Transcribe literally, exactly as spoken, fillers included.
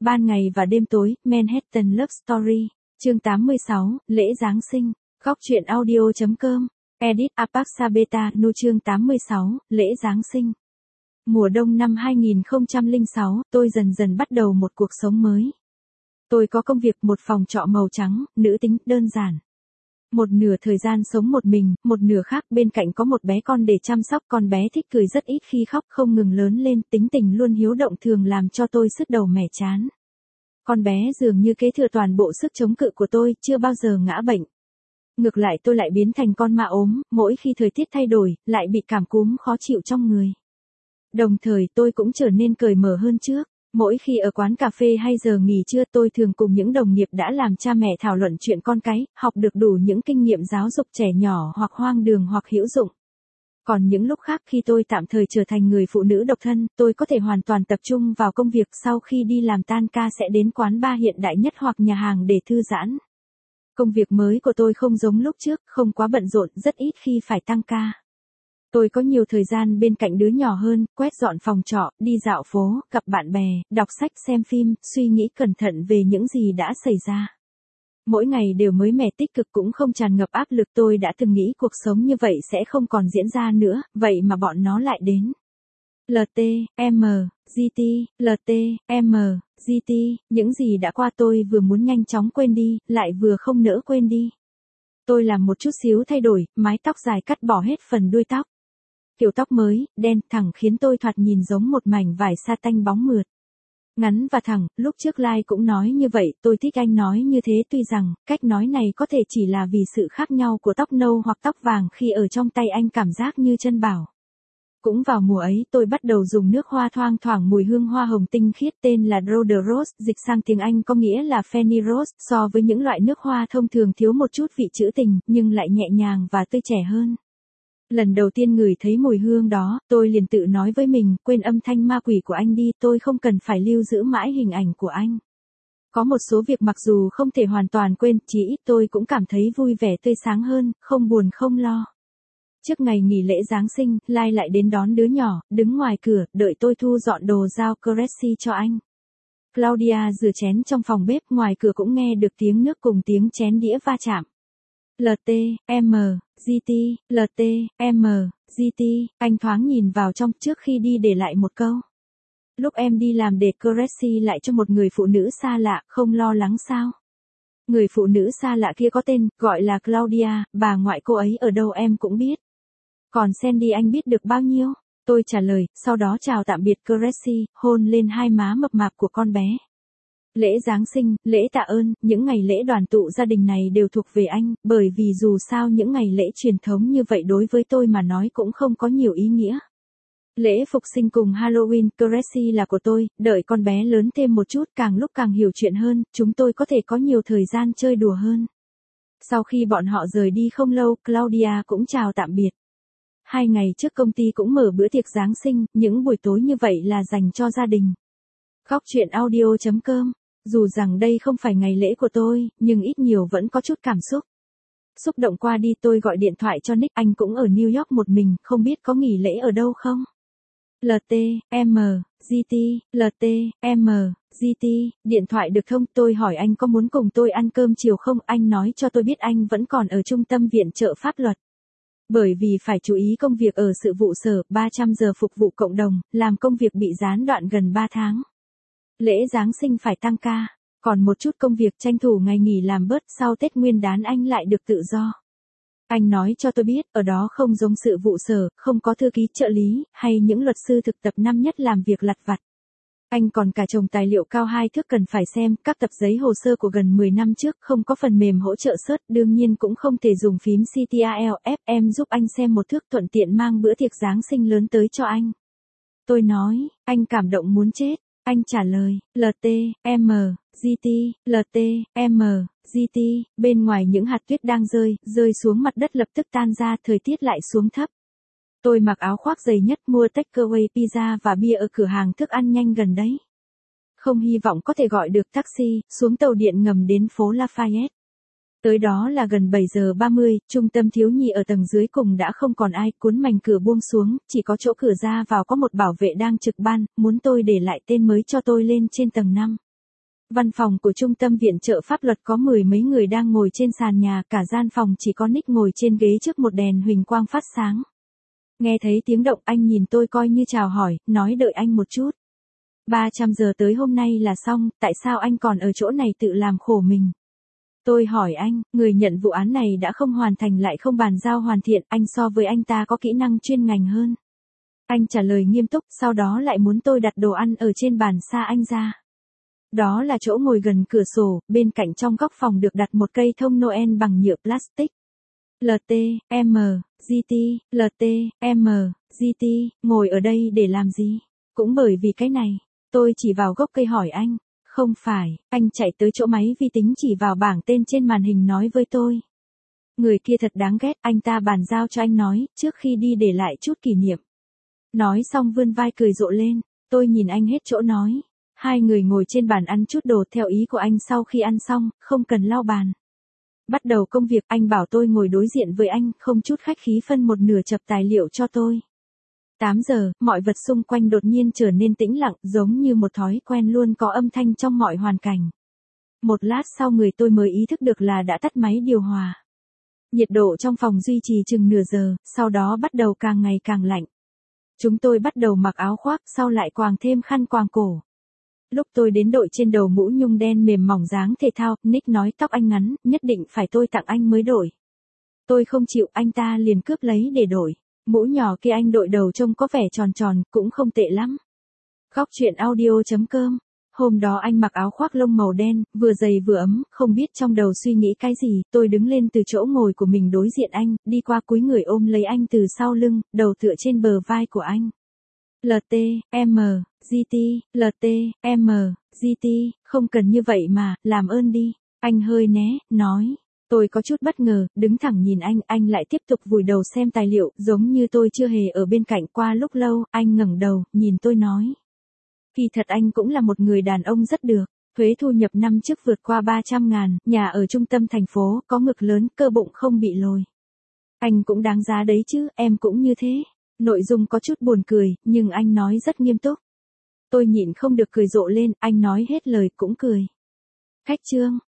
Ban ngày và đêm tối, Manhattan Love Story, chương tám mươi sáu, lễ Giáng sinh, góc truyện audio chấm com, edit Apaxa Beta, nu chương tám mươi sáu, lễ Giáng sinh. Mùa đông năm hai nghìn không trăm lẻ sáu, tôi dần dần bắt đầu một cuộc sống mới. Tôi có công việc một phòng trọ màu trắng, nữ tính, đơn giản. Một nửa thời gian sống một mình, một nửa khác bên cạnh có một bé con để chăm sóc. Con bé thích cười rất ít khi khóc, không ngừng lớn lên, tính tình luôn hiếu động thường làm cho tôi sứt đầu mẻ chán. Con bé dường như kế thừa toàn bộ sức chống cự của tôi, chưa bao giờ ngã bệnh. Ngược lại tôi lại biến thành con ma ốm, mỗi khi thời tiết thay đổi, lại bị cảm cúm khó chịu trong người. Đồng thời tôi cũng trở nên cởi mở hơn trước. Mỗi khi ở quán cà phê hay giờ nghỉ trưa tôi thường cùng những đồng nghiệp đã làm cha mẹ thảo luận chuyện con cái, học được đủ những kinh nghiệm giáo dục trẻ nhỏ hoặc hoang đường hoặc hữu dụng. Còn những lúc khác khi tôi tạm thời trở thành người phụ nữ độc thân, tôi có thể hoàn toàn tập trung vào công việc. Sau khi đi làm tan ca sẽ đến quán bar hiện đại nhất hoặc nhà hàng để thư giãn. Công việc mới của tôi không giống lúc trước, không quá bận rộn, rất ít khi phải tăng ca. Tôi có nhiều thời gian bên cạnh đứa nhỏ hơn, quét dọn phòng trọ, đi dạo phố, gặp bạn bè, đọc sách, xem phim, suy nghĩ cẩn thận về những gì đã xảy ra. Mỗi ngày đều mới mẻ, tích cực, cũng không tràn ngập áp lực. Tôi đã từng nghĩ cuộc sống như vậy sẽ không còn diễn ra nữa, vậy mà bọn nó lại đến. lờ tê, em, giê tê, lờ tê, em, giê tê, những gì đã qua tôi vừa muốn nhanh chóng quên đi, lại vừa không nỡ quên đi. Tôi làm một chút xíu thay đổi, mái tóc dài cắt bỏ hết phần đuôi tóc. Kiểu tóc mới, đen, thẳng khiến tôi thoạt nhìn giống một mảnh vải sa tanh bóng mượt. Ngắn và thẳng, lúc trước Lai cũng nói như vậy, tôi thích anh nói như thế, tuy rằng, cách nói này có thể chỉ là vì sự khác nhau của tóc nâu hoặc tóc vàng khi ở trong tay anh cảm giác như chân bảo. Cũng vào mùa ấy tôi bắt đầu dùng nước hoa thoang thoảng mùi hương hoa hồng tinh khiết tên là Eau de Rose, dịch sang tiếng Anh có nghĩa là Fanny Rose, so với những loại nước hoa thông thường thiếu một chút vị trữ tình, nhưng lại nhẹ nhàng và tươi trẻ hơn. Lần đầu tiên ngửi thấy mùi hương đó, tôi liền tự nói với mình, quên âm thanh ma quỷ của anh đi, tôi không cần phải lưu giữ mãi hình ảnh của anh. Có một số việc mặc dù không thể hoàn toàn quên, chỉ ít tôi cũng cảm thấy vui vẻ tươi sáng hơn, không buồn không lo. Trước ngày nghỉ lễ Giáng sinh, Lai lại đến đón đứa nhỏ, đứng ngoài cửa, đợi tôi thu dọn đồ giao Cressy cho anh. Claudia rửa chén trong phòng bếp, ngoài cửa cũng nghe được tiếng nước cùng tiếng chén đĩa va chạm. lờ tê, em, giê tê, lờ tê, em, giê tê, anh thoáng nhìn vào trong trước khi đi để lại một câu. Lúc em đi làm để Cressy lại cho một người phụ nữ xa lạ, không lo lắng sao? Người phụ nữ xa lạ kia có tên, gọi là Claudia, bà ngoại cô ấy ở đâu em cũng biết. Còn Sandy anh biết được bao nhiêu? Tôi trả lời, sau đó chào tạm biệt Cressy, hôn lên hai má mập mạp của con bé. Lễ Giáng sinh, lễ tạ ơn, những ngày lễ đoàn tụ gia đình này đều thuộc về anh, bởi vì dù sao những ngày lễ truyền thống như vậy đối với tôi mà nói cũng không có nhiều ý nghĩa. Lễ phục sinh cùng Halloween, Cressy là của tôi, đợi con bé lớn thêm một chút, càng lúc càng hiểu chuyện hơn, chúng tôi có thể có nhiều thời gian chơi đùa hơn. Sau khi bọn họ rời đi không lâu, Claudia cũng chào tạm biệt. Hai ngày trước công ty cũng mở bữa tiệc Giáng sinh, những buổi tối như vậy là dành cho gia đình. Góc truyện audio chấm com. Dù rằng đây không phải ngày lễ của tôi, nhưng ít nhiều vẫn có chút cảm xúc. Xúc động qua đi tôi gọi điện thoại cho Nick, anh cũng ở New York một mình, không biết có nghỉ lễ ở đâu không? lờ tê, em, giê tê, lờ tê, em, giê tê, điện thoại được thông, tôi hỏi anh có muốn cùng tôi ăn cơm chiều không, anh nói cho tôi biết anh vẫn còn ở trung tâm viện trợ pháp luật. Bởi vì phải chú ý công việc ở sự vụ sở, ba trăm giờ phục vụ cộng đồng, làm công việc bị gián đoạn gần ba tháng. Lễ Giáng sinh phải tăng ca, còn một chút công việc tranh thủ ngày nghỉ làm bớt, sau Tết Nguyên đán anh lại được tự do. Anh nói cho tôi biết, ở đó không giống sự vụ sở, không có thư ký trợ lý, hay những luật sư thực tập năm nhất làm việc lặt vặt. Anh còn cả chồng tài liệu cao hai thước cần phải xem, các tập giấy hồ sơ của gần mười năm trước, không có phần mềm hỗ trợ search, đương nhiên cũng không thể dùng phím Ctrl F, em giúp anh xem một thước thuận tiện mang bữa tiệc Giáng sinh lớn tới cho anh. Tôi nói, anh cảm động muốn chết. Anh trả lời, lờ tê, em, giê tê, lờ tê, em, giê tê, bên ngoài những hạt tuyết đang rơi, rơi xuống mặt đất lập tức tan ra, thời tiết lại xuống thấp. Tôi mặc áo khoác dày nhất, mua takeaway pizza và bia ở cửa hàng thức ăn nhanh gần đấy. Không hy vọng có thể gọi được taxi, xuống tàu điện ngầm đến phố Lafayette. Tới đó là gần bảy giờ ba mươi, trung tâm thiếu nhi ở tầng dưới cùng đã không còn ai, cuốn mảnh cửa buông xuống, chỉ có chỗ cửa ra vào có một bảo vệ đang trực ban, muốn tôi để lại tên mới cho tôi lên trên tầng năm. Văn phòng của trung tâm viện trợ pháp luật có mười mấy người đang ngồi trên sàn nhà, cả gian phòng chỉ có Nick ngồi trên ghế trước một đèn huỳnh quang phát sáng. Nghe thấy tiếng động anh nhìn tôi coi như chào hỏi, nói đợi anh một chút. ba trăm giờ tới hôm nay là xong, tại sao anh còn ở chỗ này tự làm khổ mình? Tôi hỏi anh, người nhận vụ án này đã không hoàn thành lại không bàn giao hoàn thiện, anh so với anh ta có kỹ năng chuyên ngành hơn. Anh trả lời nghiêm túc, sau đó lại muốn tôi đặt đồ ăn ở trên bàn xa anh ra. Đó là chỗ ngồi gần cửa sổ, bên cạnh trong góc phòng được đặt một cây thông Noel bằng nhựa plastic. lờ tê, em, giê tê, lờ tê, em, giê tê, ngồi ở đây để làm gì? Cũng bởi vì cái này, tôi chỉ vào gốc cây hỏi anh. Không phải, anh chạy tới chỗ máy vi tính chỉ vào bảng tên trên màn hình nói với tôi. Người kia thật đáng ghét, anh ta bàn giao cho anh nói, trước khi đi để lại chút kỷ niệm. Nói xong vươn vai cười rộ lên, tôi nhìn anh hết chỗ nói. Hai người ngồi trên bàn ăn chút đồ theo ý của anh sau khi ăn xong, không cần lau bàn. Bắt đầu công việc, anh bảo tôi ngồi đối diện với anh, không chút khách khí phân một nửa chập tài liệu cho tôi. tám giờ, mọi vật xung quanh đột nhiên trở nên tĩnh lặng, giống như một thói quen luôn có âm thanh trong mọi hoàn cảnh. Một lát sau người tôi mới ý thức được là đã tắt máy điều hòa. Nhiệt độ trong phòng duy trì chừng nửa giờ, sau đó bắt đầu càng ngày càng lạnh. Chúng tôi bắt đầu mặc áo khoác, sau lại quàng thêm khăn quàng cổ. Lúc tôi đến đội trên đầu mũ nhung đen mềm mỏng dáng thể thao, Nick nói tóc anh ngắn, nhất định phải tôi tặng anh mới đổi. Tôi không chịu, anh ta liền cướp lấy để đổi. Mũ nhỏ kia anh đội đầu trông có vẻ tròn tròn, cũng không tệ lắm. Góc chuyện audio chấm com. Hôm đó anh mặc áo khoác lông màu đen, vừa dày vừa ấm, không biết trong đầu suy nghĩ cái gì, tôi đứng lên từ chỗ ngồi của mình đối diện anh, đi qua cúi người ôm lấy anh từ sau lưng, đầu tựa trên bờ vai của anh. lờ tê, em, giê tê, lờ tê, em, giê tê, không cần như vậy mà, làm ơn đi. Anh hơi né, nói. Tôi có chút bất ngờ, đứng thẳng nhìn anh, anh lại tiếp tục vùi đầu xem tài liệu, giống như tôi chưa hề ở bên cạnh. Qua lúc lâu, anh ngẩng đầu, nhìn tôi nói. Kỳ thật anh cũng là một người đàn ông rất được, thuế thu nhập năm trước vượt qua ba trăm ngàn, nhà ở trung tâm thành phố, có ngực lớn, cơ bụng không bị lồi. Anh cũng đáng giá đấy chứ, em cũng như thế. Nội dung có chút buồn cười, nhưng anh nói rất nghiêm túc. Tôi nhịn không được cười rộ lên, anh nói hết lời cũng cười. Khách trương.